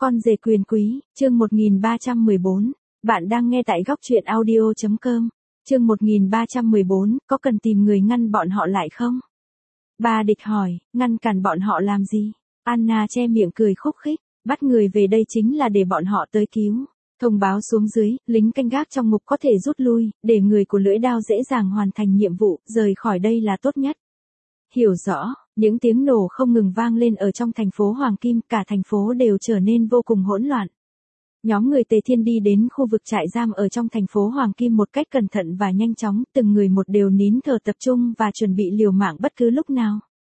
Con rể quyền quý, chương 1314. Bạn đang nghe tại góc truyện audio.com. Chương 1314, có cần tìm người ngăn bọn họ lại không? Bà địch hỏi, ngăn cản bọn họ làm gì? Anna che miệng cười khúc khích, bắt người về đây chính là để bọn họ tới cứu. Thông báo xuống dưới, lính canh gác trong ngục có thể rút lui, để người của lưỡi đao dễ dàng hoàn thành nhiệm vụ, rời khỏi đây là tốt nhất. Hiểu rõ, những tiếng nổ không ngừng vang lên ở trong thành phố Hoàng Kim, cả thành phố đều trở nên vô cùng hỗn loạn. Nhóm người Tề Thiên đi đến khu vực trại giam ở trong thành phố Hoàng Kim một cách cẩn thận và nhanh chóng, từng người một đều nín thở tập trung và chuẩn bị liều mạng bất cứ lúc nào.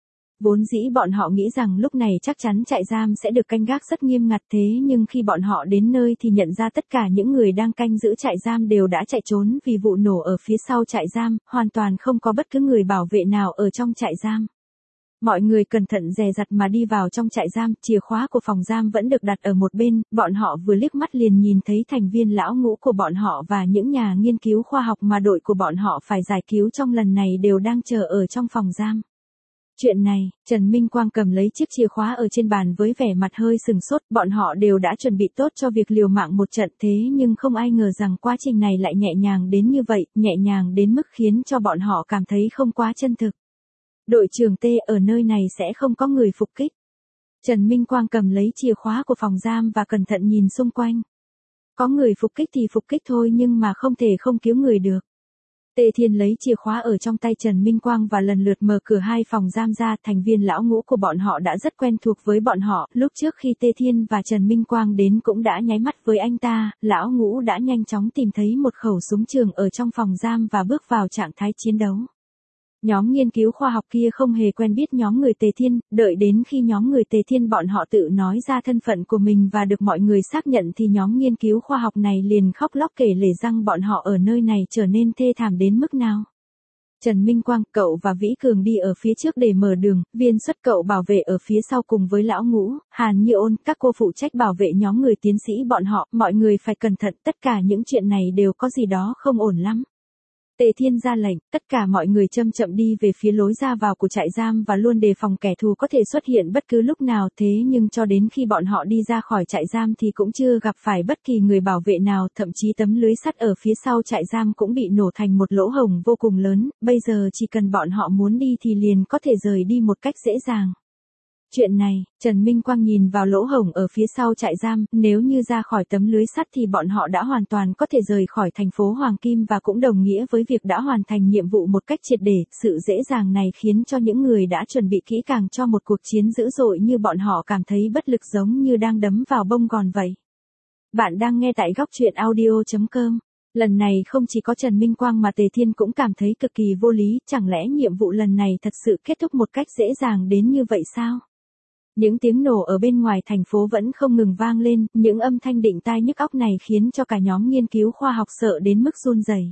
Vốn dĩ bọn họ nghĩ rằng lúc này chắc chắn trại giam sẽ được canh gác rất nghiêm ngặt, thế nhưng khi bọn họ đến nơi thì nhận ra tất cả những người đang canh giữ trại giam đều đã chạy trốn vì vụ nổ ở phía sau trại giam, hoàn toàn không có bất cứ người bảo vệ nào ở trong trại giam. Mọi người cẩn thận dè dặt mà đi vào trong trại giam, chìa khóa của phòng giam vẫn được đặt ở một bên, bọn họ vừa liếc mắt liền nhìn thấy thành viên lão ngũ của bọn họ và những nhà nghiên cứu khoa học mà đội của bọn họ phải giải cứu trong lần này đều đang chờ ở trong phòng giam. Chuyện này, Trần Minh Quang cầm lấy chiếc chìa khóa ở trên bàn với vẻ mặt hơi sừng sốt, bọn họ đều đã chuẩn bị tốt cho việc liều mạng một trận, thế nhưng không ai ngờ rằng quá trình này lại nhẹ nhàng đến như vậy, nhẹ nhàng đến mức khiến cho bọn họ cảm thấy không quá chân thực. Đội trưởng T, ở nơi này sẽ không có người phục kích. Trần Minh Quang cầm lấy chìa khóa của phòng giam và cẩn thận nhìn xung quanh. Có người phục kích thì phục kích thôi, nhưng mà không thể không cứu người được. Tề Thiên lấy chìa khóa ở trong tay Trần Minh Quang và lần lượt mở cửa hai phòng giam ra, thành viên lão ngũ của bọn họ đã rất quen thuộc với bọn họ, lúc trước khi Tề Thiên và Trần Minh Quang đến cũng đã nháy mắt với anh ta, lão ngũ đã nhanh chóng tìm thấy một khẩu súng trường ở trong phòng giam và bước vào trạng thái chiến đấu. Nhóm nghiên cứu khoa học kia không hề quen biết nhóm người Tề Thiên, đợi đến khi nhóm người Tề Thiên bọn họ tự nói ra thân phận của mình và được mọi người xác nhận thì nhóm nghiên cứu khoa học này liền khóc lóc kể lể rằng bọn họ ở nơi này trở nên thê thảm đến mức nào. Trần Minh Quang, cậu và Vĩ Cường đi ở phía trước để mở đường, Viên Xuất cậu bảo vệ ở phía sau cùng với lão ngũ, Hàn Như Ôn, các cô phụ trách bảo vệ nhóm người tiến sĩ bọn họ, mọi người phải cẩn thận, tất cả những chuyện này đều có gì đó không ổn lắm. Tề Thiên ra lệnh, tất cả mọi người chậm chậm đi về phía lối ra vào của trại giam và luôn đề phòng kẻ thù có thể xuất hiện bất cứ lúc nào, thế nhưng cho đến khi bọn họ đi ra khỏi trại giam thì cũng chưa gặp phải bất kỳ người bảo vệ nào, thậm chí tấm lưới sắt ở phía sau trại giam cũng bị nổ thành một lỗ hổng vô cùng lớn, bây giờ chỉ cần bọn họ muốn đi thì liền có thể rời đi một cách dễ dàng. Chuyện này, Trần Minh Quang nhìn vào lỗ hổng ở phía sau trại giam, nếu như ra khỏi tấm lưới sắt thì bọn họ đã hoàn toàn có thể rời khỏi thành phố Hoàng Kim và cũng đồng nghĩa với việc đã hoàn thành nhiệm vụ một cách triệt để, sự dễ dàng này khiến cho những người đã chuẩn bị kỹ càng cho một cuộc chiến dữ dội như bọn họ cảm thấy bất lực giống như đang đấm vào bông gòn vậy. Bạn đang nghe tại góc truyện audio.com. Lần này không chỉ có Trần Minh Quang mà Tề Thiên cũng cảm thấy cực kỳ vô lý, chẳng lẽ nhiệm vụ lần này thật sự kết thúc một cách dễ dàng đến như vậy sao? Những tiếng nổ ở bên ngoài thành phố vẫn không ngừng vang lên, những âm thanh đinh tai nhức óc này khiến cho cả nhóm nghiên cứu khoa học sợ đến mức run rẩy.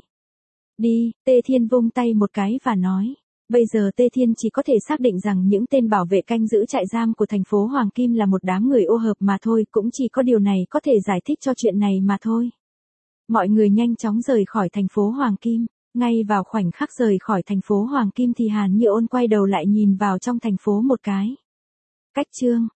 Đi, Tề Thiên vung tay một cái và nói. Bây giờ Tề Thiên chỉ có thể xác định rằng những tên bảo vệ canh giữ trại giam của thành phố Hoàng Kim là một đám người ô hợp mà thôi, cũng chỉ có điều này có thể giải thích cho chuyện này mà thôi. Mọi người nhanh chóng rời khỏi thành phố Hoàng Kim. Ngay vào khoảnh khắc rời khỏi thành phố Hoàng Kim thì Hàn Như Ôn quay đầu lại nhìn vào trong thành phố một cái. Cách chương,